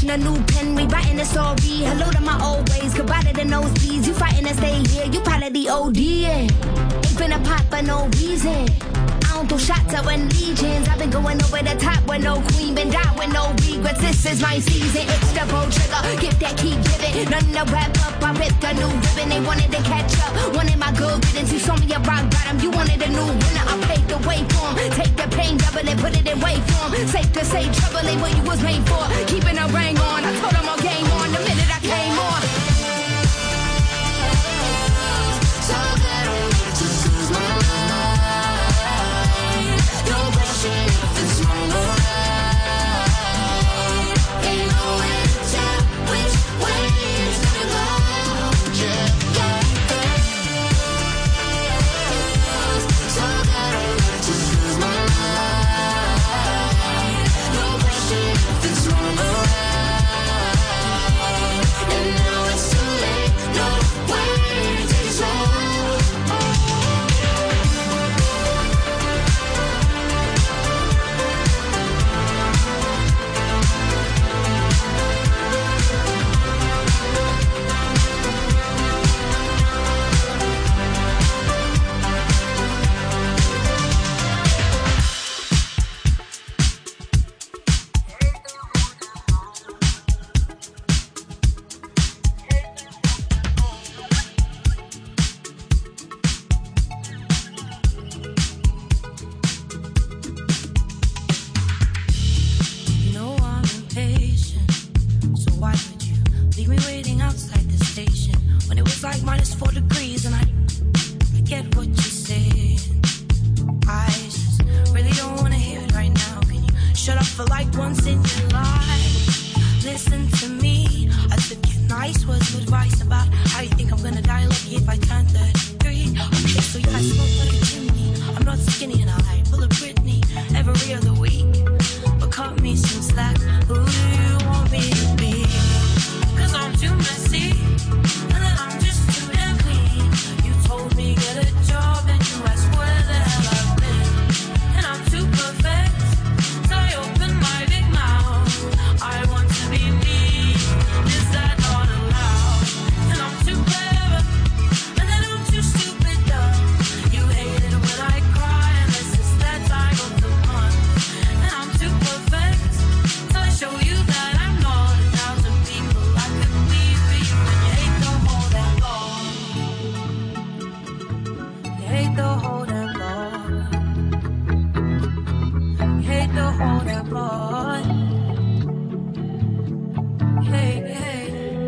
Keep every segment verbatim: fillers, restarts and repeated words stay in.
sketching a new pen, rewriting a story. Hello to my old ways, goodbye to the nosebleeds. You fighting to stay here, you probably the O D. Ain't finna pop for no reason. I don't throw shots at when legions. I've been going over the top with no queen, been down with no regrets. This is my season, it's the bow trigger. Get that, keep giving. None to wrap up, I ripped a new ribbon. They wanted to catch up, wanted my good riddance. You saw me a rock bottom, you wanted a new winner. I paved the way for 'em. Take the pain, double it, put it in wait for 'em. Safe to say, trouble ain't what you was made for. Keeping a ring on, I told them all game on the minute I came on. So that I need to lose my mind. No question if it's wrong or right. Ain't no way to tell which way it's gonna go. Yeah, yeah, yeah. So that I need to lose my mind. No question if it's wrong or right. And now it's too late. No way to take it slow. You know I'm impatient, so why would you leave me waiting outside the station when it was like minus four degrees and I, I get what you're saying. I just really don't wanna hear it right now. Can you shut up for like once in your life? Listen to me. I took your nice words of advice about how you think I'm gonna die lucky if I turn thirty-three. Okay, so you guys smoke like a chimney. I'm not skinny and I pull a Britney every other week. But cut me some slack. Who do you want me to be? Cause I'm too messy, and then I'm just too damn clean. You told me get a job and you asked where the hell I've been. And I'm too perfect, so I open my big mouth. I want to be me, is that not allowed? And I'm too clever, and then I'm too stupid dumb. You hate it when I cry, and this is that time of the month. And I'm too perfect, so I show you that I'm not a thousand people. I could be for you, and you hate the whole damn long. You hate the whole damn long. You hate the whole damn long. Hey, hey.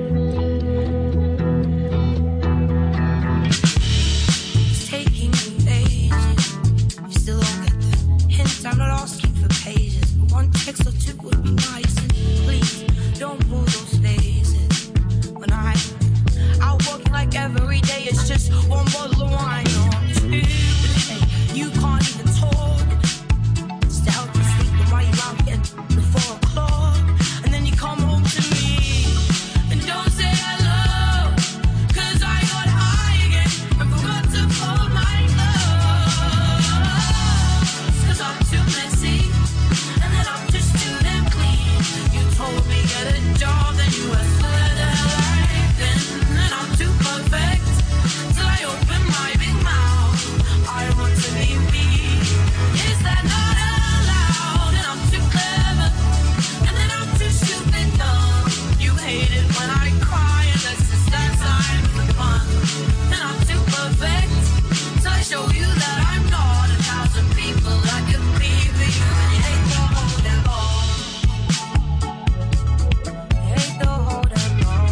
It's taking me ages. You still don't get the hint. I'm not asking for pages, but one text or two would be nice. And please don't pull those faces when I out working like every day. It's just one bottle of wine or two. Hey, you can't even talk. Stay out to sleep and why you out here at four o'clock, and then you come home to me and don't say hello. Cause I got high again and forgot to fold my clothes. Cause I'm too messy, and then I'm just too damn clean. You told me get a job, then you asked where the hell I've been. And I'm too perfect, till I open my big mouth. I want to be me, is that not allowed? And I'm too clever, and then I'm too stupid dumb. You hate it when I cry, unless it's that time for fun. And I'm too perfect, so I show you that I'm not a thousand people. I could be for you, and you hate the whole damn long. You hate the whole damn long.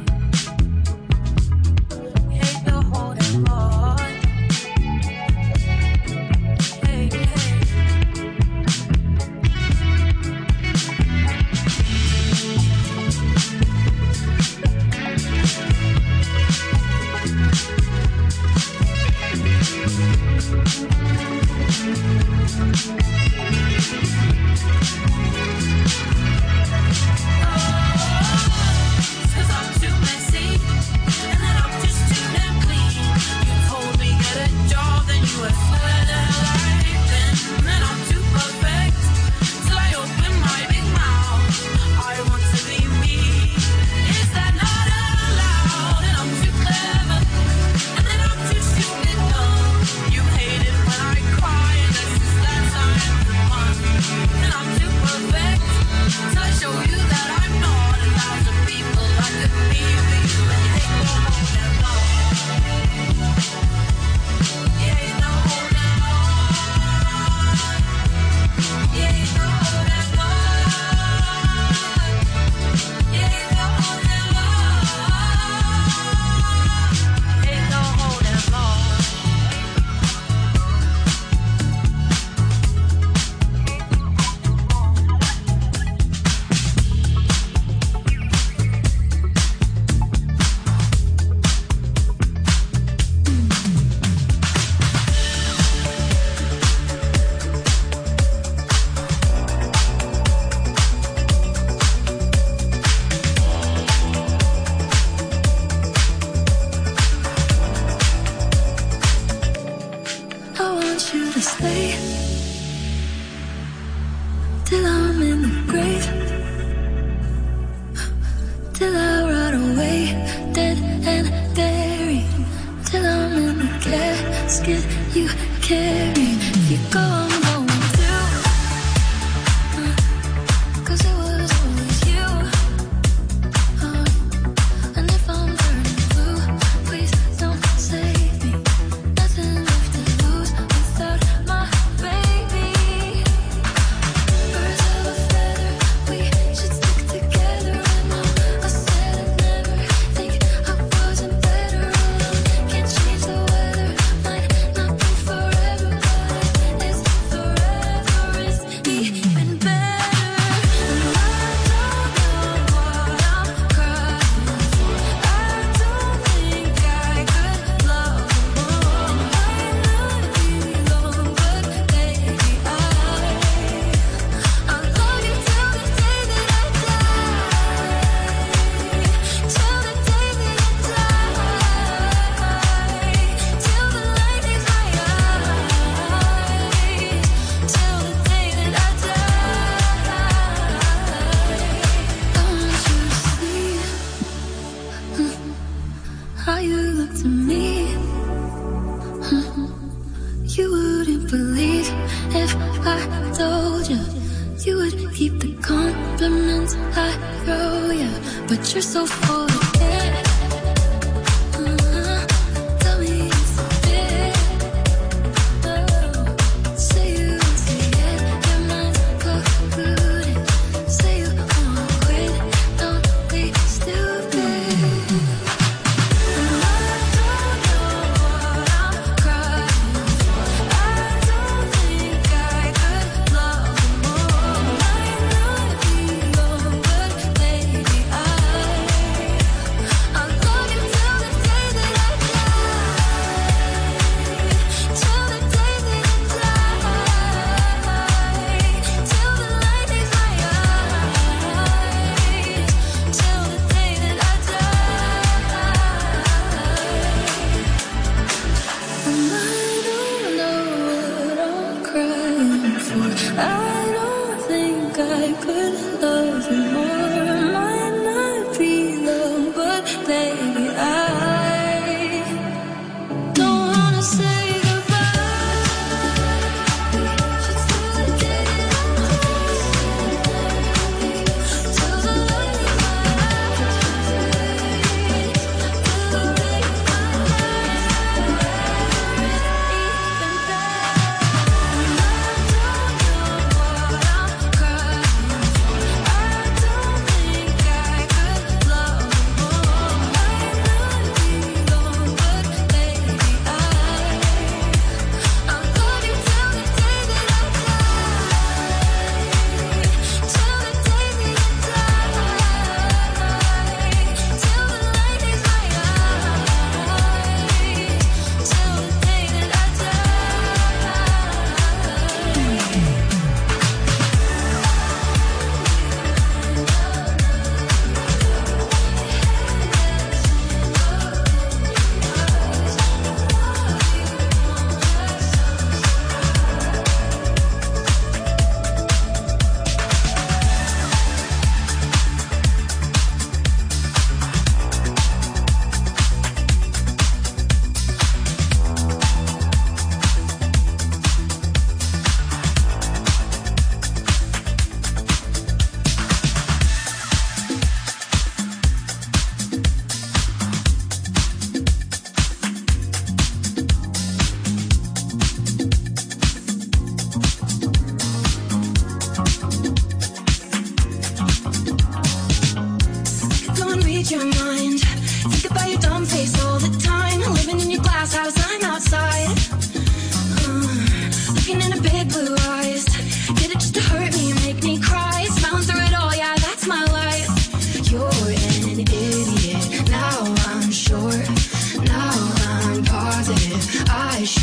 You hate the whole damn long. Hey, hey. Cause I'm too messy, and then I'm just too damn clean. You told me get a job, then you asked where the hell I've been. And I'm too perfect, till I open my big mouth. I want to be me,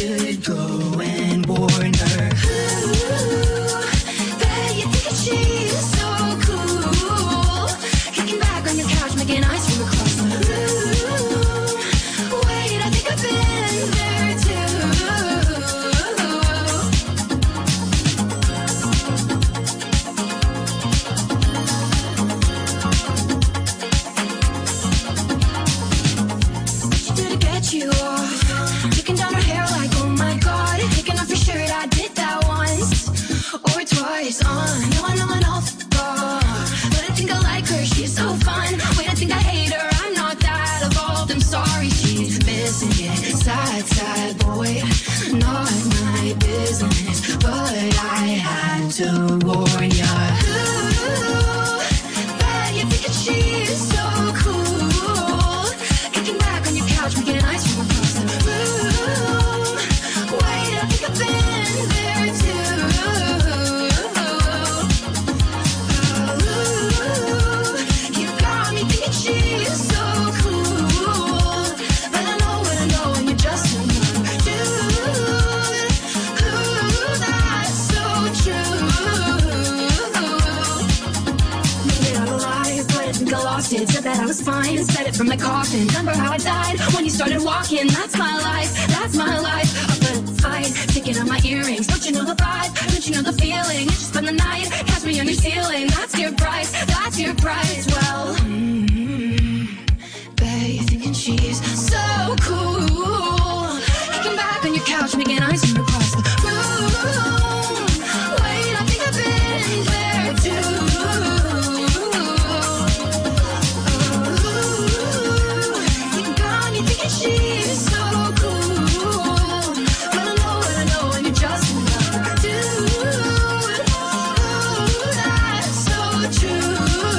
should go and warn her. Ooh, bet you think that she's so cool. Kicking back on your couch, making ice from across the room. Wait, I think I've been there too. She did it get you off, looking down her hair like, oh my god, taking off your shirt, I did that once or twice on no one, no one else. But I think I like her, she's so fun. Wait, I think I hate her, I'm not that evolved. I'm sorry, she's missing it. Sad, sad boy, not my business, but I had to warn ya. Ooh, bet you think that she's so cool. Kicking back on your couch, making ice from across the room. Wait, I think I've been there too. Ooh, you got me thinking she's so cool. But I know what I know, and you're just another dude. Ooh, that's so true. Made it out alive, but I think I lost it. Said that I was fine and said it from the coffin. Remember how I died when you started walking? That's my life, that's my life. Up a fight, taking out my earrings. Don't you know the vibe? Don't you know the feeling? You just spend the night, catch me on your ceiling. That's your price, that's your price. Well, mm-hmm. Bet you're thinking she's so cool. Kicking back on your couch, making ice from across the room. Wait, I think I've been there too. Ooh, you got me thinking she's so cool. But I know what I know, and you're just another dude. Ooh, that's so true.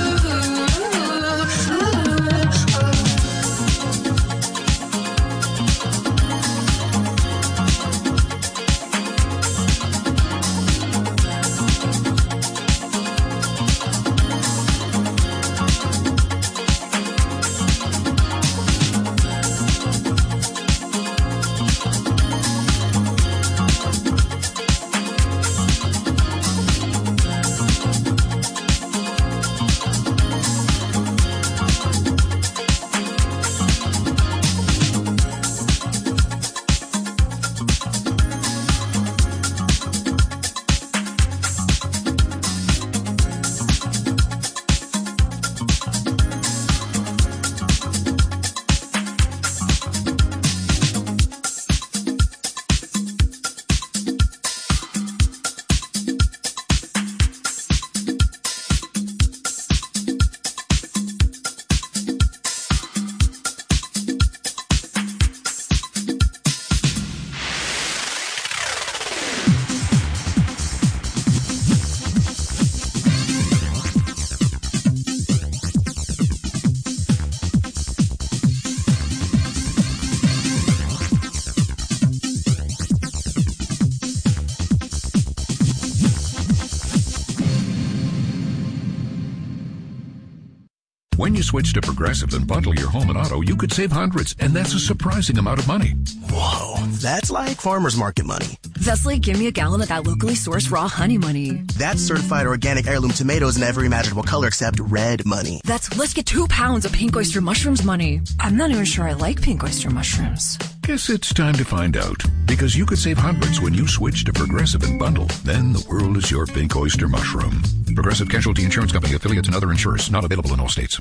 When you switch to Progressive and bundle your home and auto, you could save hundreds, and that's a surprising amount of money. Whoa, that's like farmer's market money. That's like give me a gallon of that locally sourced raw honey money. That's certified organic heirloom tomatoes in every imaginable color except red money. That's let's get two pounds of pink oyster mushrooms money. I'm not even sure I like pink oyster mushrooms. Guess it's time to find out, because you could save hundreds when you switch to Progressive and bundle. Then the world is your pink oyster mushroom. Progressive Casualty Insurance Company, affiliates, and other insurers. Not available in all states.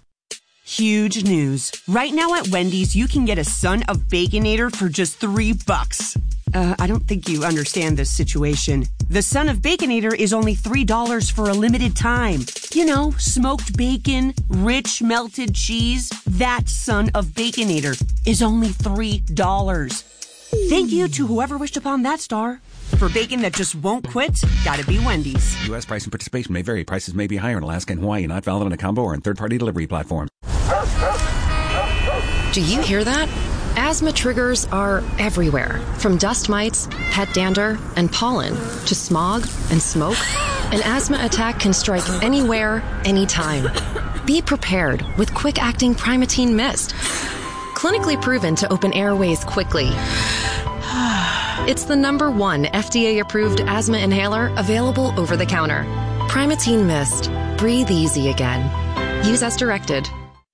Huge news. Right now at Wendy's, you can get a Son of Baconator for just three bucks. Uh, I don't think you understand this situation. The Son of Baconator is only three dollars for a limited time. You know, smoked bacon, rich melted cheese. That Son of Baconator is only three dollars. Thank you to whoever wished upon that star. For bacon that just won't quit, gotta be Wendy's. U S price and participation may vary. Prices may be higher in Alaska and Hawaii, not valid on a combo or in third-party delivery platform. Do you hear that? Asthma triggers are everywhere, from dust mites, pet dander, and pollen, to smog and smoke. An asthma attack can strike anywhere, anytime. Be prepared with quick-acting Primatene Mist. Clinically proven to open airways quickly It's the number one F D A-approved asthma inhaler available over the counter. Primatene Mist. Breathe easy again. Use as directed.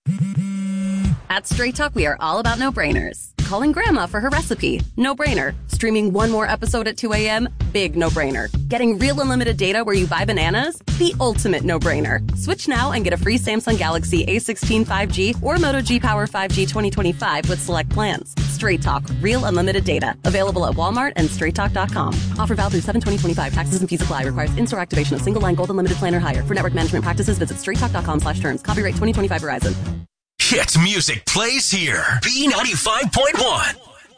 At Straight Talk, we are all about no-brainers. Calling Grandma for her recipe? No-brainer. Streaming one more episode at two a.m.? Big no-brainer. Getting real unlimited data where you buy bananas? The ultimate no-brainer. Switch now and get a free Samsung Galaxy A sixteen five G or Moto G Power five G twenty twenty-five with select plans. Straight Talk. Real unlimited data. Available at Walmart and straight talk dot com. Offer valid through seven twenty twenty-five. Taxes and fees apply. Requires in-store activation of single line gold unlimited plan or higher. For network management practices, visit straight talk dot com slash terms. Copyright twenty twenty-five Verizon. Hit music plays here. B ninety-five point one.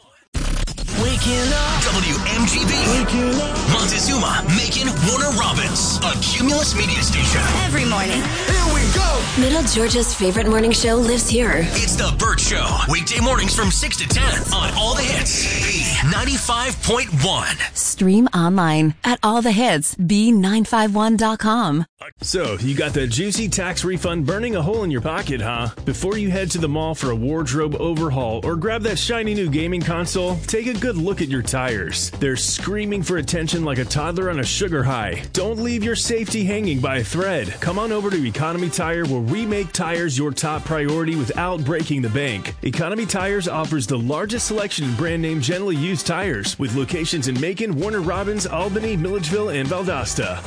Waking up. W M G B. Waking up. Montezuma, Macon, Warner Robins. A Cumulus media station. Every morning. Here we go. Middle Georgia's favorite morning show lives here. It's The Burt Show. Weekday mornings from six to ten on All the Hits. B ninety-five point one. Stream online at all the hits B nine five one dot com. So, you got the juicy tax refund burning a hole in your pocket, huh? Before you head to the mall for a wardrobe overhaul or grab that shiny new gaming console, take a good look at your tires. They're screaming for attention like a toddler on a sugar high. Don't leave your safety hanging by a thread. Come on over to Economy Tire, where we make tires your top priority without breaking the bank. Economy Tires offers the largest selection of brand name generally used tires, with locations in Macon, Warner Robins, Albany, Milledgeville, and Valdosta.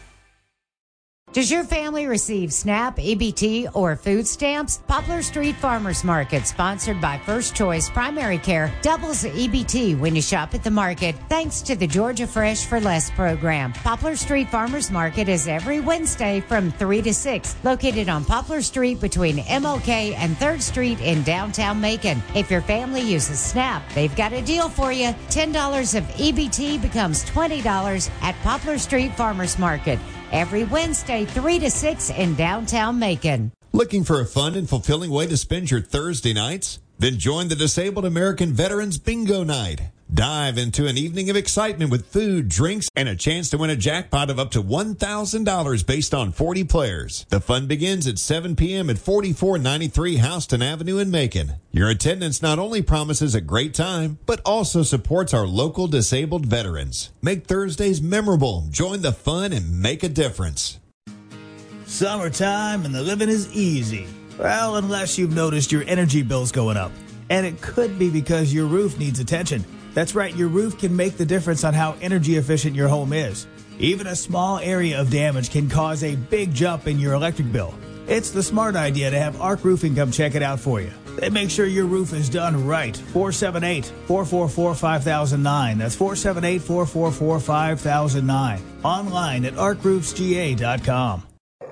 Does your family receive SNAP, E B T, or food stamps? Poplar Street Farmers Market, sponsored by First Choice Primary Care, doubles E B T when you shop at the market, thanks to the Georgia Fresh for Less program. Poplar Street Farmers Market is every Wednesday from three to six, located on Poplar Street between M L K and third Street in downtown Macon. If your family uses SNAP, they've got a deal for you. ten dollars of E B T becomes twenty dollars at Poplar Street Farmers Market. Every Wednesday, three to six in downtown Macon. Looking for a fun and fulfilling way to spend your Thursday nights? Then join the Disabled American Veterans Bingo Night. Dive into an evening of excitement with food, drinks, and a chance to win a jackpot of up to one thousand dollars based on forty players. The fun begins at seven p.m. at forty-four ninety-three Houston Avenue in Macon. Your attendance not only promises a great time, but also supports our local disabled veterans. Make Thursdays memorable. Join the fun and make a difference. Summertime and the living is easy. Well, unless you've noticed your energy bills going up. And it could be because your roof needs attention. That's right, your roof can make the difference on how energy efficient your home is. Even a small area of damage can cause a big jump in your electric bill. It's the smart idea to have Arc Roofing come check it out for you. They make sure your roof is done right. four seven eight, four four four, five thousand nine. That's four seven eight, four four four, five thousand nine. Online at arc roofs g a dot com.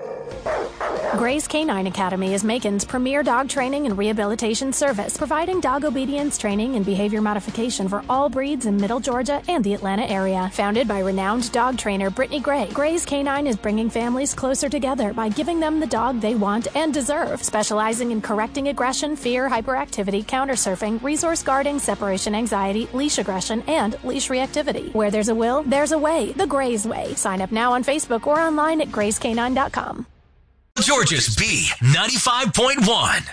Gray's Canine Academy is Macon's premier dog training and rehabilitation service, providing dog obedience training and behavior modification for all breeds in Middle Georgia and the Atlanta area. Founded by renowned dog trainer Brittany Gray, Gray's Canine is bringing families closer together by giving them the dog they want and deserve, specializing in correcting aggression, fear, hyperactivity, counter-surfing, resource guarding, separation anxiety, leash aggression, and leash reactivity. Where there's a will, there's a way. The Gray's Way. Sign up now on Facebook or online at grays canine dot com. Georgia's B ninety-five point one.